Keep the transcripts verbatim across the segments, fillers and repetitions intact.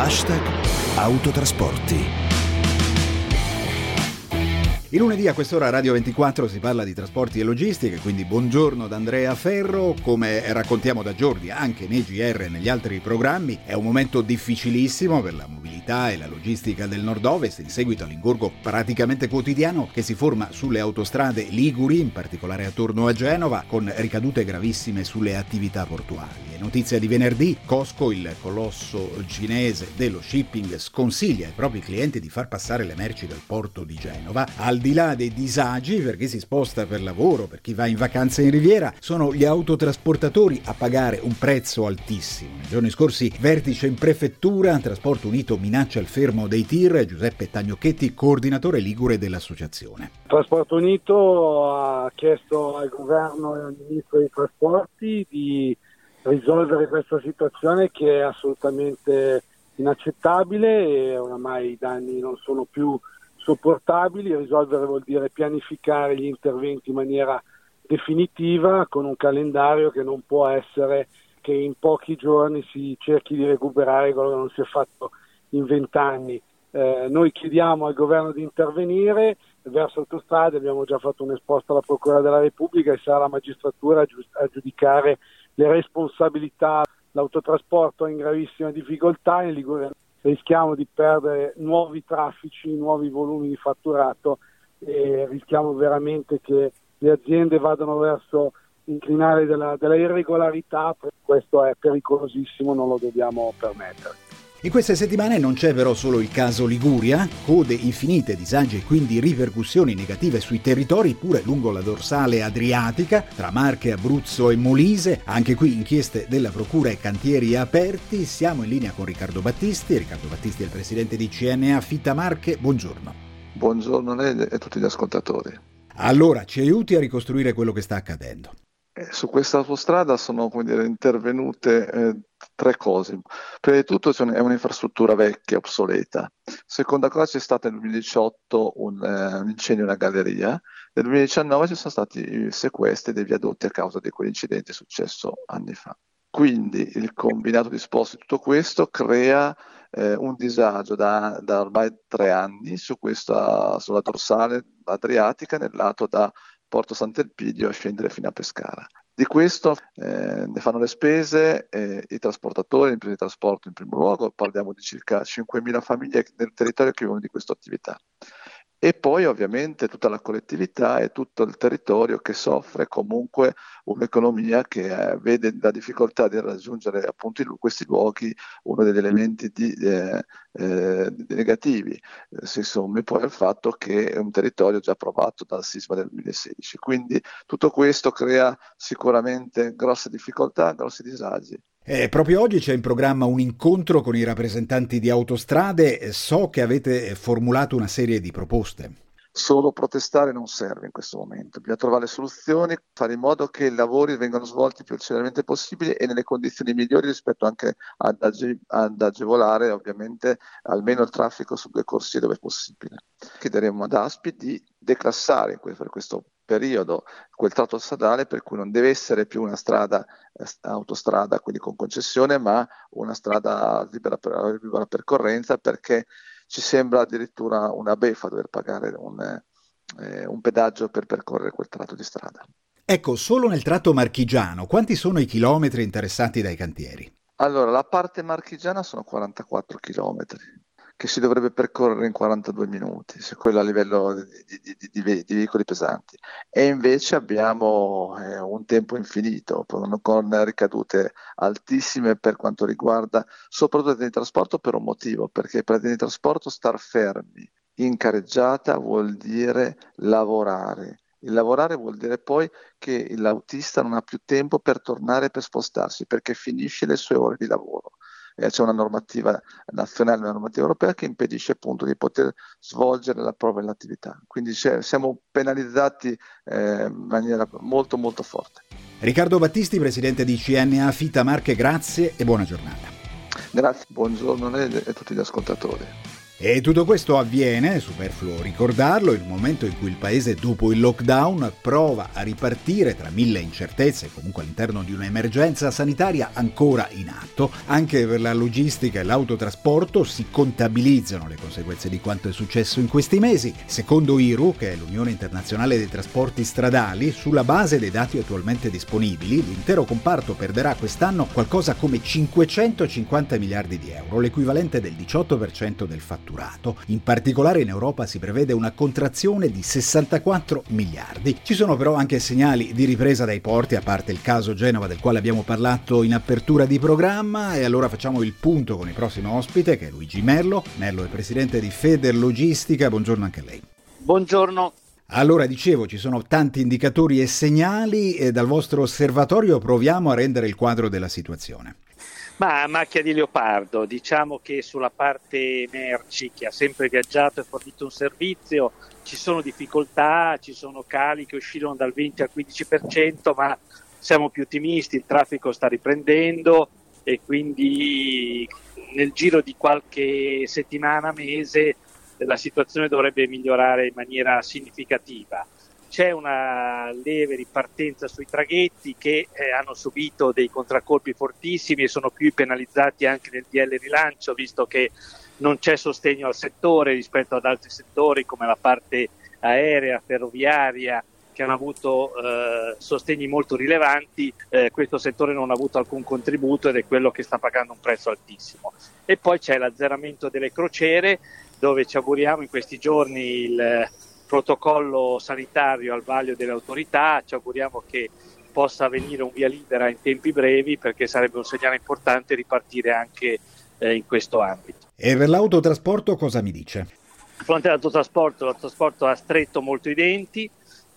Hashtag Autotrasporti. Il lunedì a quest'ora a Radio ventiquattro si parla di trasporti e logistiche, quindi buongiorno da Andrea Ferro. Come raccontiamo da giorni anche nei G R e negli altri programmi, è un momento difficilissimo per la mobilità e la logistica del nord-ovest in seguito all'ingorgo praticamente quotidiano che si forma sulle autostrade liguri, in particolare attorno a Genova, con ricadute gravissime sulle attività portuali. È notizia di venerdì, Costco, il colosso cinese dello shipping, sconsiglia ai propri clienti di far passare le merci dal porto di Genova. Al di là dei disagi per chi si sposta per lavoro, per chi va in vacanza in riviera, sono gli autotrasportatori a pagare un prezzo altissimo. Nei giorni scorsi vertice in prefettura, Trasporto Unito minaccia il fermo dei tir. Giuseppe Tagnocchetti, coordinatore ligure dell'associazione. Trasporto Unito ha chiesto al governo e al ministro dei trasporti di risolvere questa situazione che è assolutamente inaccettabile e oramai i danni non sono più sopportabili. Risolvere vuol dire pianificare gli interventi in maniera definitiva con un calendario che non può essere che in pochi giorni si cerchi di recuperare quello che non si è fatto in vent'anni. Eh, noi chiediamo al governo di intervenire verso Autostrade, abbiamo già fatto un esposto alla Procura della Repubblica e sarà la magistratura a, giu- a giudicare le responsabilità. L'autotrasporto è in gravissima difficoltà, in Liguria rischiamo di perdere nuovi traffici, nuovi volumi di fatturato e rischiamo veramente che le aziende vadano verso inclinare della, della irregolarità. Questo è pericolosissimo, non lo dobbiamo permettere. In queste settimane non c'è però solo il caso Liguria, code infinite, disagi e quindi ripercussioni negative sui territori pure lungo la dorsale adriatica, tra Marche, Abruzzo e Molise. Anche qui inchieste della Procura e cantieri aperti. Siamo in linea con Riccardo Battisti. Riccardo Battisti è il presidente di C N A Fitamarche. Buongiorno. Buongiorno a lei e a tutti gli ascoltatori. Allora, ci aiuti a ricostruire quello che sta accadendo. Eh, su questa autostrada sono, come dire, intervenute eh, tre cose. Prima di tutto è un'infrastruttura vecchia, obsoleta. Seconda cosa, c'è stato nel duemiladiciotto un, eh, un incendio in una galleria. Nel duemiladiciannove ci sono stati sequestri dei viadotti a causa di quell'incidente successo anni fa. Quindi il combinato disposto di tutto questo crea eh, un disagio da, da ormai tre anni su questa, sulla dorsale adriatica nel lato da Porto Sant'Elpidio a scendere fino a Pescara. Di questo eh, ne fanno le spese eh, i trasportatori, le imprese di trasporto in primo luogo. Parliamo di circa cinquemila famiglie nel territorio che vivono di questa attività. E poi ovviamente tutta la collettività e tutto il territorio che soffre comunque un'economia che eh, vede la difficoltà di raggiungere appunto in questi luoghi, uno degli elementi di, eh, eh, negativi. Eh, si sommi poi al fatto che è un territorio già provato dal sisma del duemilasedici. Quindi tutto questo crea sicuramente grosse difficoltà, grossi disagi. Eh, proprio oggi c'è in programma un incontro con i rappresentanti di Autostrade. So che avete formulato una serie di proposte. Solo protestare non serve in questo momento, bisogna trovare soluzioni, fare in modo che i lavori vengano svolti il più celermente possibile e nelle condizioni migliori rispetto anche ad, age- ad agevolare ovviamente almeno il traffico su due corsie dove è possibile. Chiederemo ad A S P I di declassare per questo periodo quel tratto stradale per cui non deve essere più una strada eh, autostrada, quindi con concessione, ma una strada libera per libera percorrenza, perché ci sembra addirittura una beffa dover pagare un, eh, un pedaggio per percorrere quel tratto di strada. Ecco, solo nel tratto marchigiano, quanti sono i chilometri interessati dai cantieri? Allora, la parte marchigiana sono quarantaquattro chilometri, che si dovrebbe percorrere in quarantadue minuti, se quello a livello di, di, di, di, di veicoli pesanti. E invece abbiamo eh, un tempo infinito, con, con ricadute altissime per quanto riguarda soprattutto le aziende di trasporto, per un motivo, perché per le aziende di trasporto star fermi in carreggiata vuol dire lavorare. Il lavorare vuol dire poi che l'autista non ha più tempo per tornare, per spostarsi, perché finisce le sue ore di lavoro. Eh, c'è una normativa nazionale, una normativa europea che impedisce appunto di poter svolgere la propria attività. Quindi siamo penalizzati eh, in maniera molto molto forte. Riccardo Battisti, presidente di C N A Fitamarche, grazie e buona giornata. Grazie, buongiorno a lei e a tutti gli ascoltatori. E tutto questo avviene, superfluo ricordarlo, in un momento in cui il paese dopo il lockdown prova a ripartire tra mille incertezze, comunque all'interno di un'emergenza sanitaria ancora in atto. Anche per la logistica e l'autotrasporto si contabilizzano le conseguenze di quanto è successo in questi mesi. Secondo I R U, che è l'Unione Internazionale dei Trasporti Stradali, sulla base dei dati attualmente disponibili, l'intero comparto perderà quest'anno qualcosa come cinquecentocinquanta miliardi di euro, l'equivalente del diciotto per cento del fatturato. In particolare in Europa si prevede una contrazione di sessantaquattro miliardi. Ci sono però anche segnali di ripresa dai porti, a parte il caso Genova del quale abbiamo parlato in apertura di programma, e allora facciamo il punto con il prossimo ospite, che è Luigi Merlo. Merlo è presidente di Federlogistica, buongiorno anche a lei. Buongiorno. Allora, dicevo, ci sono tanti indicatori e segnali e dal vostro osservatorio proviamo a rendere il quadro della situazione. Ma a macchia di leopardo, diciamo che sulla parte merci, che ha sempre viaggiato e fornito un servizio, ci sono difficoltà, ci sono cali che oscillano dal venti al quindici per cento, ma siamo più ottimisti, il traffico sta riprendendo e quindi nel giro di qualche settimana, mese, la situazione dovrebbe migliorare in maniera significativa. C'è una lieve ripartenza sui traghetti che eh, hanno subito dei contraccolpi fortissimi e sono più penalizzati anche nel D L rilancio, visto che non c'è sostegno al settore rispetto ad altri settori come la parte aerea, ferroviaria, che hanno avuto eh, sostegni molto rilevanti. Eh, questo settore non ha avuto alcun contributo ed è quello che sta pagando un prezzo altissimo. E poi c'è l'azzeramento delle crociere, dove ci auguriamo in questi giorni il protocollo sanitario al vaglio delle autorità, ci auguriamo che possa avvenire un via libera in tempi brevi, perché sarebbe un segnale importante ripartire anche eh, in questo ambito. E per l'autotrasporto cosa mi dice? A fronte all'autotrasporto, l'autotrasporto ha stretto molto i denti,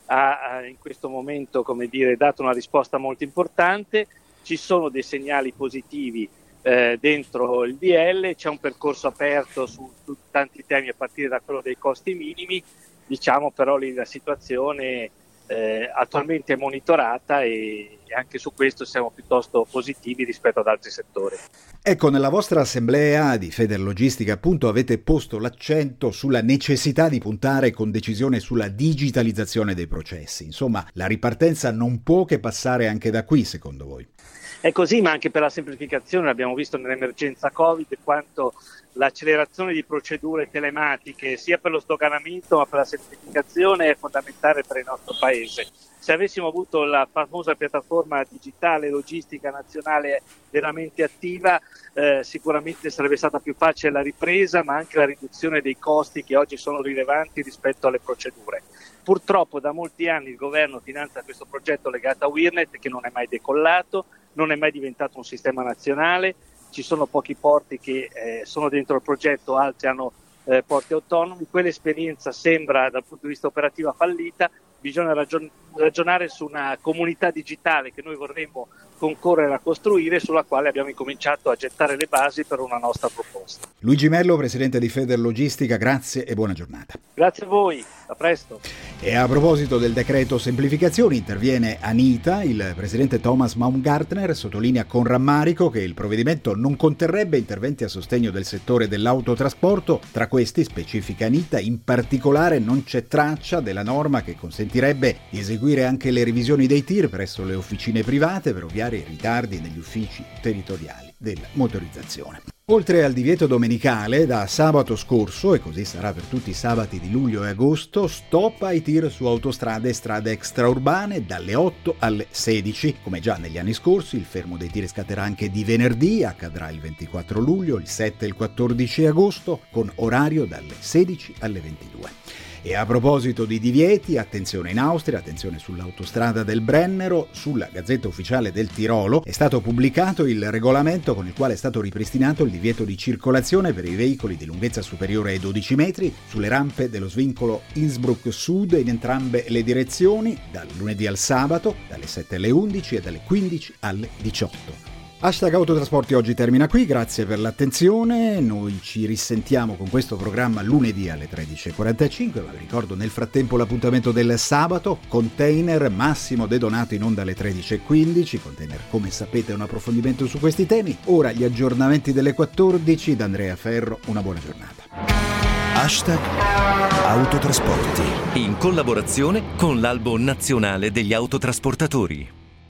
ha in questo momento, come dire, dato una risposta molto importante, ci sono dei segnali positivi eh, dentro il D L, c'è un percorso aperto su, su tanti temi a partire da quello dei costi minimi. Diciamo però lì la situazione eh, attualmente è monitorata e anche su questo siamo piuttosto positivi rispetto ad altri settori. Ecco, nella vostra assemblea di Federlogistica appunto avete posto l'accento sulla necessità di puntare con decisione sulla digitalizzazione dei processi. Insomma, la ripartenza non può che passare anche da qui, secondo voi? È così, ma anche per la semplificazione. Abbiamo visto nell'emergenza Covid quanto l'accelerazione di procedure telematiche sia per lo sdoganamento ma per la semplificazione è fondamentale per il nostro Paese. Se avessimo avuto la famosa piattaforma digitale logistica nazionale veramente attiva, eh, sicuramente sarebbe stata più facile la ripresa, ma anche la riduzione dei costi che oggi sono rilevanti rispetto alle procedure. Purtroppo da molti anni il governo finanzia questo progetto legato a WIRNet, che non è mai decollato, non è mai diventato un sistema nazionale. Ci sono pochi porti che eh, sono dentro il progetto, altri hanno eh, porti autonomi. Quell'esperienza sembra dal punto di vista operativo fallita. Bisogna ragion- ragionare su una comunità digitale che noi vorremmo concorrere a costruire, sulla quale abbiamo incominciato a gettare le basi per una nostra proposta. Luigi Merlo, presidente di Federlogistica, grazie e buona giornata. Grazie a voi, a presto. E a proposito del decreto semplificazioni, interviene Anita. Il presidente Thomas Baumgartner sottolinea con rammarico che il provvedimento non conterrebbe interventi a sostegno del settore dell'autotrasporto. Tra questi, specifica Anita, in particolare non c'è traccia della norma che consentirebbe di eseguire anche le revisioni dei tir presso le officine private per ovviare i ritardi negli uffici territoriali della motorizzazione. Oltre al divieto domenicale, da sabato scorso, e così sarà per tutti i sabati di luglio e agosto, stop ai tir su autostrade e strade extraurbane dalle otto alle sedici. Come già negli anni scorsi, il fermo dei tir scatterà anche di venerdì, accadrà il ventiquattro luglio, il sette e il quattordici agosto, con orario dalle sedici alle ventidue. E a proposito di divieti, attenzione in Austria, attenzione sull'autostrada del Brennero. Sulla Gazzetta Ufficiale del Tirolo è stato pubblicato il regolamento con il quale è stato ripristinato il divieto di circolazione per i veicoli di lunghezza superiore ai dodici metri sulle rampe dello svincolo Innsbruck Sud in entrambe le direzioni, dal lunedì al sabato, dalle sette alle undici e dalle quindici alle diciotto. Hashtag Autotrasporti oggi termina qui, grazie per l'attenzione, noi ci risentiamo con questo programma lunedì alle tredici e quarantacinque, ma vi ricordo nel frattempo l'appuntamento del sabato, Container, Massimo De Donato in onda alle tredici e quindici, Container come sapete è un approfondimento su questi temi, ora gli aggiornamenti delle quattordici da Andrea Ferro, una buona giornata. Hashtag Autotrasporti. In collaborazione con l'Albo Nazionale degli Autotrasportatori.